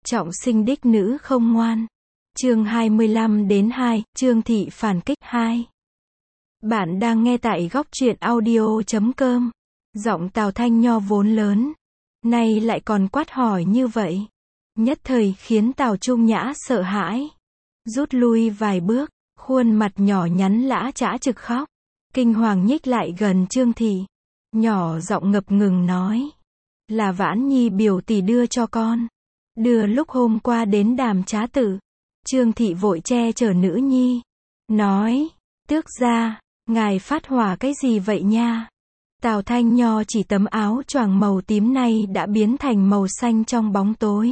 Trọng sinh đích nữ không ngoan. Chương 25-2, Trương Thị phản kích 2. Bạn đang nghe tại góc truyện audio.com. Giọng Tào Thanh Nho vốn lớn, nay lại còn quát hỏi như vậy, nhất thời khiến Tào Trung Nhã sợ hãi, rút lui vài bước, khuôn mặt nhỏ nhắn lã chã trực khóc, kinh hoàng nhích lại gần Trương Thị, nhỏ giọng ngập ngừng nói, là Vãn Nhi biểu tỷ đưa cho con, đưa lúc hôm qua đến Đàm Trá Tử. Trương Thị vội che chở nữ nhi, nói, tước gia, ngài phát hỏa cái gì vậy nha? Tào Thanh Nho chỉ tấm áo choàng màu tím này đã biến thành màu xanh trong bóng tối.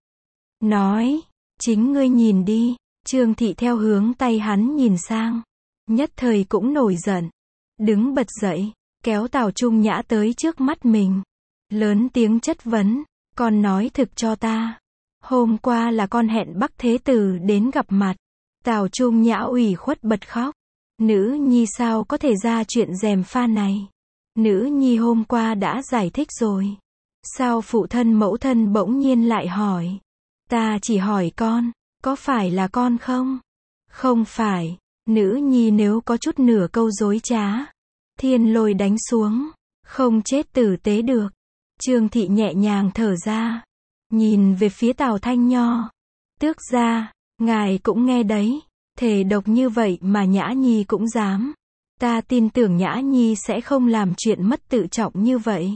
Nói, chính ngươi nhìn đi. Trương Thị theo hướng tay hắn nhìn sang, nhất thời cũng nổi giận, đứng bật dậy, kéo Tào Trung Nhã tới trước mắt mình, lớn tiếng chất vấn, con nói thực cho ta. Hôm qua là con hẹn Bắc Thế Tử đến gặp mặt. Tào Trung Nhã ủy khuất bật khóc. Nữ nhi sao có thể ra chuyện gièm pha này? Nữ nhi hôm qua đã giải thích rồi. Sao phụ thân mẫu thân bỗng nhiên lại hỏi? Ta chỉ hỏi con, có phải là con không? Không phải. Nữ nhi nếu có chút nửa câu dối trá, thiên lôi đánh xuống, không chết tử tế được. Trương Thị nhẹ nhàng thở ra, nhìn về phía Tào Thanh Nho. Tước gia, ngài cũng nghe đấy, thể độc như vậy mà Nhã Nhi cũng dám. Ta tin tưởng Nhã Nhi sẽ không làm chuyện mất tự trọng như vậy.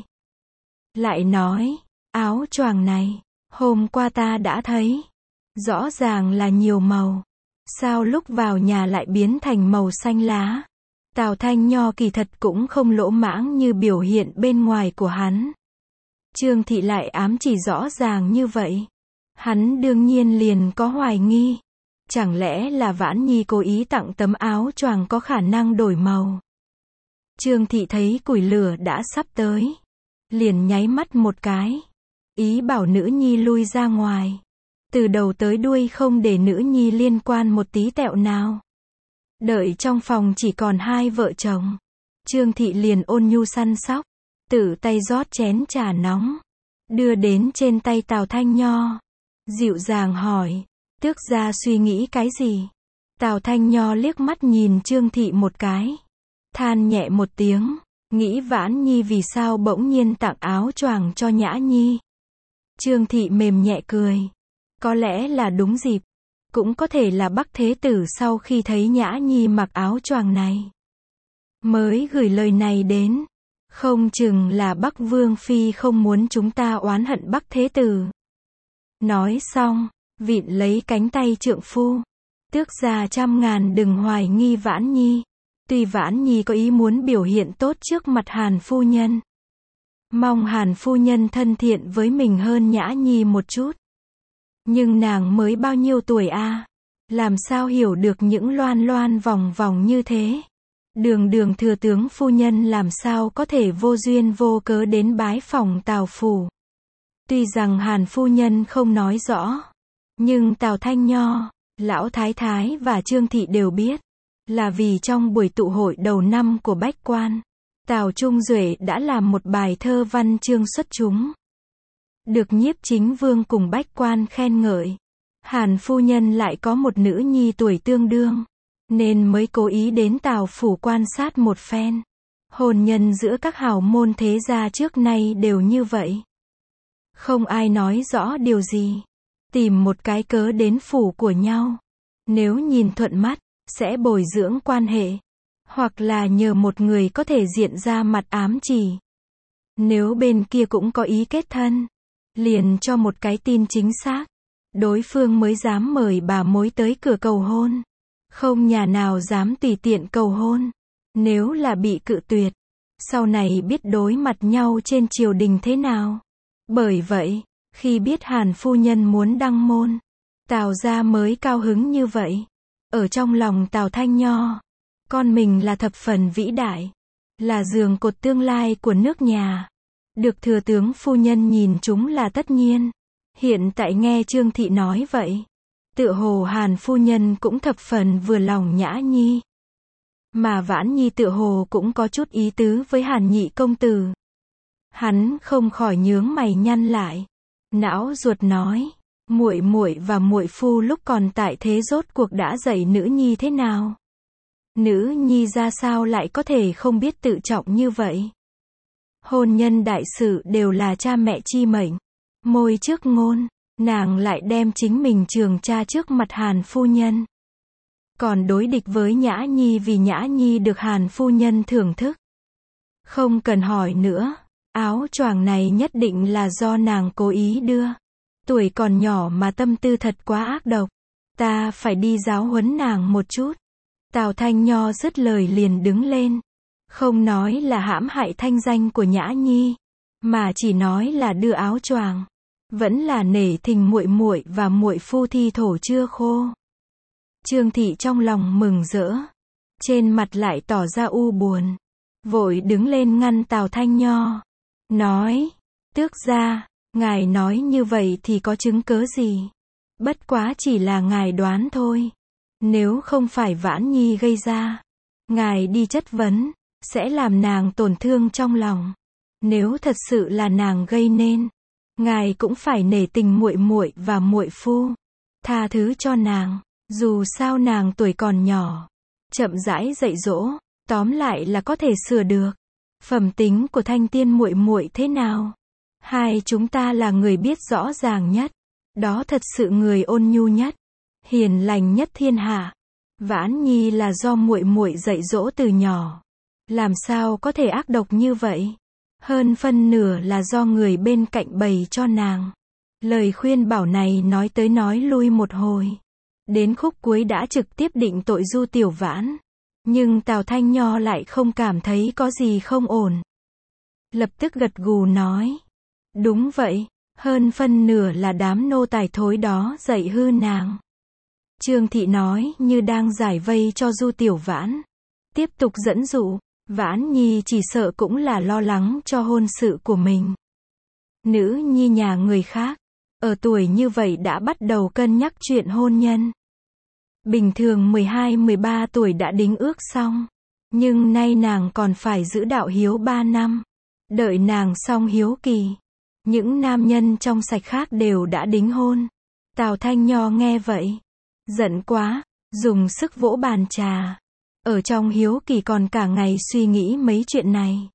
Lại nói, áo choàng này, hôm qua ta đã thấy, rõ ràng là nhiều màu. Sao lúc vào nhà lại biến thành màu xanh lá? Tào Thanh Nho kỳ thật cũng không lỗ mãng như biểu hiện bên ngoài của hắn. Trương Thị lại ám chỉ rõ ràng như vậy. Hắn đương nhiên liền có hoài nghi. Chẳng lẽ là Vãn Nhi cố ý tặng tấm áo choàng có khả năng đổi màu? Trương Thị thấy củi lửa đã sắp tới, liền nháy mắt một cái, ý bảo nữ nhi lui ra ngoài. Từ đầu tới đuôi không để nữ nhi liên quan một tí tẹo nào. Đợi trong phòng chỉ còn hai vợ chồng, Trương Thị liền ôn nhu săn sóc, tự tay rót chén trà nóng, đưa đến trên tay Tào Thanh Nho, dịu dàng hỏi, tước gia suy nghĩ cái gì? Tào Thanh Nho liếc mắt nhìn Trương Thị một cái, than nhẹ một tiếng, nghĩ Vãn Nhi vì sao bỗng nhiên tặng áo choàng cho Nhã Nhi. Trương Thị mềm nhẹ cười, có lẽ là đúng dịp, cũng có thể là Bắc Thế Tử sau khi thấy Nhã Nhi mặc áo choàng này, mới gửi lời này đến. Không chừng là Bắc Vương Phi không muốn chúng ta oán hận Bắc Thế Tử. Nói xong, vịn lấy cánh tay trượng phu. Tước gia trăm ngàn đừng hoài nghi Vãn Nhi. Tuy Vãn Nhi có ý muốn biểu hiện tốt trước mặt Hàn phu nhân, mong Hàn phu nhân thân thiện với mình hơn Nhã Nhi một chút. Nhưng nàng mới bao nhiêu tuổi a? Làm sao hiểu được những loan loan vòng vòng như thế? Đường thừa tướng phu nhân làm sao có thể vô duyên vô cớ đến bái phòng Tào phủ. Tuy rằng Hàn phu nhân không nói rõ, nhưng Tào Thanh Nho, Lão Thái Thái và Trương Thị đều biết, là vì trong buổi tụ hội đầu năm của Bách Quan, Tào Trung Duệ đã làm một bài thơ văn chương xuất chúng, được Nhiếp Chính Vương cùng Bách Quan khen ngợi. Hàn phu nhân lại có một nữ nhi tuổi tương đương, nên mới cố ý đến Tào phủ quan sát một phen. Hôn nhân giữa các hào môn thế gia trước nay đều như vậy. Không ai nói rõ điều gì, tìm một cái cớ đến phủ của nhau. Nếu nhìn thuận mắt, sẽ bồi dưỡng quan hệ, hoặc là nhờ một người có thể diện ra mặt ám chỉ. Nếu bên kia cũng có ý kết thân, liền cho một cái tin chính xác, đối phương mới dám mời bà mối tới cửa cầu hôn. Không nhà nào dám tùy tiện cầu hôn. Nếu là bị cự tuyệt, sau này biết đối mặt nhau trên triều đình thế nào. Bởi vậy, khi biết Hàn phu nhân muốn đăng môn, Tào gia mới cao hứng như vậy. Ở trong lòng Tào Thanh Nho, con mình là thập phần vĩ đại, là giường cột tương lai của nước nhà. Được thừa tướng phu nhân nhìn chúng là tất nhiên. Hiện tại nghe Trương Thị nói vậy, tựa hồ Hàn phu nhân cũng thập phần vừa lòng Nhã Nhi. Mà Vãn Nhi tựa hồ cũng có chút ý tứ với Hàn nhị công tử. Hắn không khỏi nhướng mày nhăn lại, não ruột nói, Muội muội và muội phu lúc còn tại thế rốt cuộc đã dạy nữ nhi thế nào? Nữ nhi ra sao lại có thể không biết tự trọng như vậy? Hôn nhân đại sự đều là cha mẹ chi mệnh. Môi trước ngôn, nàng lại đem chính mình trường cha trước mặt Hàn phu nhân. Còn đối địch với Nhã Nhi vì Nhã Nhi được Hàn phu nhân thưởng thức. Không cần hỏi nữa, áo choàng này nhất định là do nàng cố ý đưa. Tuổi còn nhỏ mà tâm tư thật quá ác độc. Ta phải đi giáo huấn nàng một chút. Tào Thanh Nho dứt lời liền đứng lên. Không nói là hãm hại thanh danh của Nhã Nhi, mà chỉ nói là đưa áo choàng. Vẫn là nể tình muội muội và muội phu thi thổ chưa khô. Trương Thị trong lòng mừng rỡ, trên mặt lại tỏ ra u buồn. Vội đứng lên ngăn Tào Thanh Nho. Nói, tước gia, ngài nói như vậy thì có chứng cớ gì? Bất quá chỉ là ngài đoán thôi. Nếu không phải Vãn Nhi gây ra, ngài đi chất vấn, sẽ làm nàng tổn thương trong lòng. Nếu thật sự là nàng gây nên, ngài cũng phải nể tình muội muội và muội phu, tha thứ cho nàng, dù sao nàng tuổi còn nhỏ, chậm rãi dạy dỗ, tóm lại là có thể sửa được. Phẩm tính của Thanh Tiên muội muội thế nào? Hai chúng ta là người biết rõ ràng nhất, đó thật sự người ôn nhu nhất, hiền lành nhất thiên hạ. Vãn Nhi là do muội muội dạy dỗ từ nhỏ, làm sao có thể ác độc như vậy? Hơn phân nửa là do người bên cạnh bày cho nàng. Lời khuyên bảo này nói tới nói lui một hồi, đến khúc cuối đã trực tiếp định tội Du Tiểu Vãn. Nhưng Tào Thanh Nho lại không cảm thấy có gì không ổn. Lập tức gật gù nói. Đúng vậy, hơn phân nửa là đám nô tài thối đó dạy hư nàng. Trương Thị nói như đang giải vây cho Du Tiểu Vãn. Tiếp tục dẫn dụ, Vãn Nhi chỉ sợ cũng là lo lắng cho hôn sự của mình. Nữ nhi nhà người khác, ở tuổi như vậy đã bắt đầu cân nhắc chuyện hôn nhân. Bình thường 12-13 tuổi đã đính ước xong. Nhưng nay nàng còn phải giữ đạo hiếu 3 năm. Đợi nàng xong hiếu kỳ, những nam nhân trong sạch khác đều đã đính hôn. Tào Thanh Nho nghe vậy, giận quá, dùng sức vỗ bàn trà. Ở trong hiếu kỳ còn cả ngày suy nghĩ mấy chuyện này.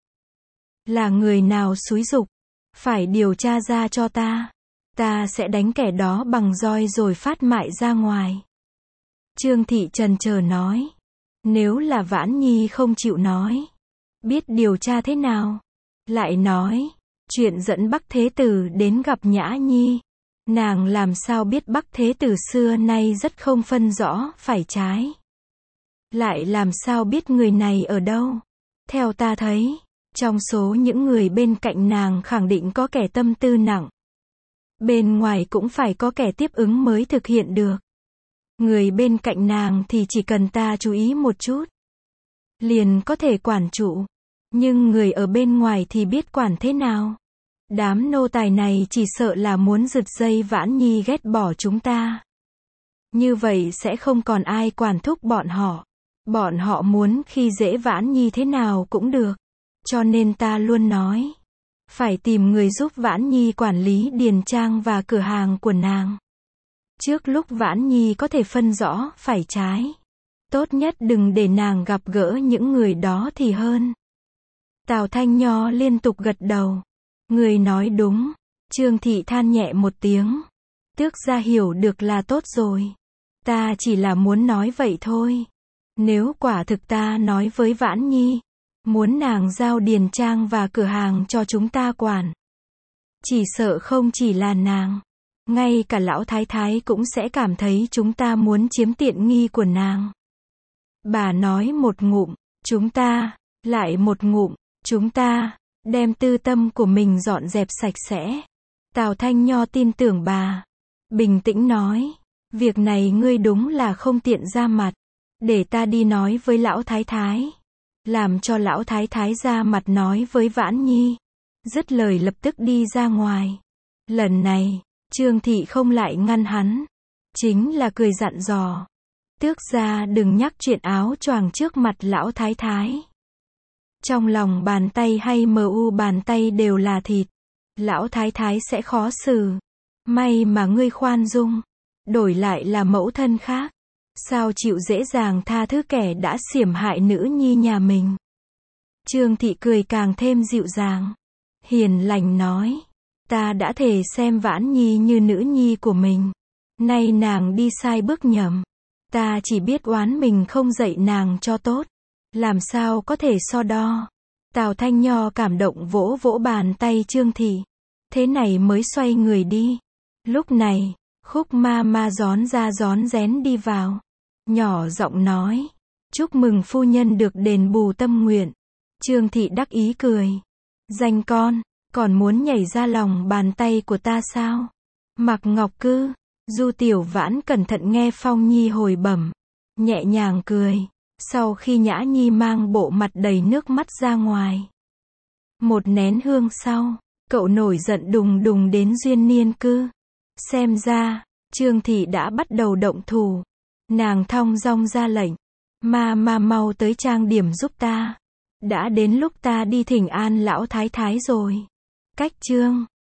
Là người nào xúi giục? Phải điều tra ra cho ta. Ta sẽ đánh kẻ đó bằng roi rồi phát mại ra ngoài. Trương Thị chần chờ nói. Nếu là Vãn Nhi không chịu nói, biết điều tra thế nào? Lại nói, chuyện dẫn Bắc Thế Tử đến gặp Nhã Nhi. Nàng làm sao biết Bắc Thế Tử xưa nay rất không phân rõ phải trái. Lại làm sao biết người này ở đâu? Theo ta thấy, trong số những người bên cạnh nàng khẳng định có kẻ tâm tư nặng. Bên ngoài cũng phải có kẻ tiếp ứng mới thực hiện được. Người bên cạnh nàng thì chỉ cần ta chú ý một chút, liền có thể quản trụ. Nhưng người ở bên ngoài thì biết quản thế nào? Đám nô tài này chỉ sợ là muốn giật dây Vãn Nhi ghét bỏ chúng ta. Như vậy sẽ không còn ai quản thúc bọn họ. Bọn họ muốn khi dễ Vãn Nhi thế nào cũng được. Cho nên ta luôn nói, phải tìm người giúp Vãn Nhi quản lý điền trang và cửa hàng của nàng. Trước lúc Vãn Nhi có thể phân rõ phải trái, tốt nhất đừng để nàng gặp gỡ những người đó thì hơn. Tào Thanh Nho liên tục gật đầu. Người nói đúng. Trương Thị than nhẹ một tiếng. Tước gia hiểu được là tốt rồi. Ta chỉ là muốn nói vậy thôi. Nếu quả thực ta nói với Vãn Nhi, muốn nàng giao điền trang và cửa hàng cho chúng ta quản, chỉ sợ không chỉ là nàng, ngay cả lão thái thái cũng sẽ cảm thấy chúng ta muốn chiếm tiện nghi của nàng. Bà nói một ngụm, chúng ta, lại một ngụm, chúng ta, đem tư tâm của mình dọn dẹp sạch sẽ. Tào Thanh Nho tin tưởng bà, bình tĩnh nói, việc này ngươi đúng là không tiện ra mặt, để ta đi nói với lão thái thái, làm cho lão thái thái ra mặt nói với Vãn Nhi. Dứt lời lập tức đi ra ngoài. Lần này, Trương Thị không lại ngăn hắn, chính là cười dặn dò, tước gia đừng nhắc chuyện áo choàng trước mặt lão thái thái. Trong lòng bàn tay hay mu bàn tay đều là thịt, lão thái thái sẽ khó xử. May mà ngươi khoan dung. Đổi lại là mẫu thân khác. Sao chịu dễ dàng tha thứ kẻ đã xiểm hại nữ nhi nhà mình. Trương Thị cười càng thêm dịu dàng. Hiền lành nói. Ta đã thề xem Vãn Nhi như nữ nhi của mình. Nay nàng đi sai bước nhầm. Ta chỉ biết oán mình không dạy nàng cho tốt. Làm sao có thể so đo. Tào Thanh Nho cảm động vỗ vỗ bàn tay Trương Thị. Thế này mới xoay người đi. Lúc này, Khúc ma ma rón ra rón rén đi vào. Nhỏ giọng nói. Chúc mừng phu nhân được đền bù tâm nguyện. Trương Thị đắc ý cười. Danh con, còn muốn nhảy ra lòng bàn tay của ta sao? Mạc Ngọc Cư, Du Tiểu Vãn cẩn thận nghe Phong Nhi hồi bẩm. Nhẹ nhàng cười. Sau khi Nhã Nhi mang bộ mặt đầy nước mắt ra ngoài. Một nén hương sau, cậu nổi giận đùng đùng đến Duyên Niên Cư. Xem ra, Trương Thị đã bắt đầu động thủ. Nàng thong dong ra lệnh. Ma mau tới trang điểm giúp ta. Đã đến lúc ta đi thỉnh an lão thái thái rồi. Cách chương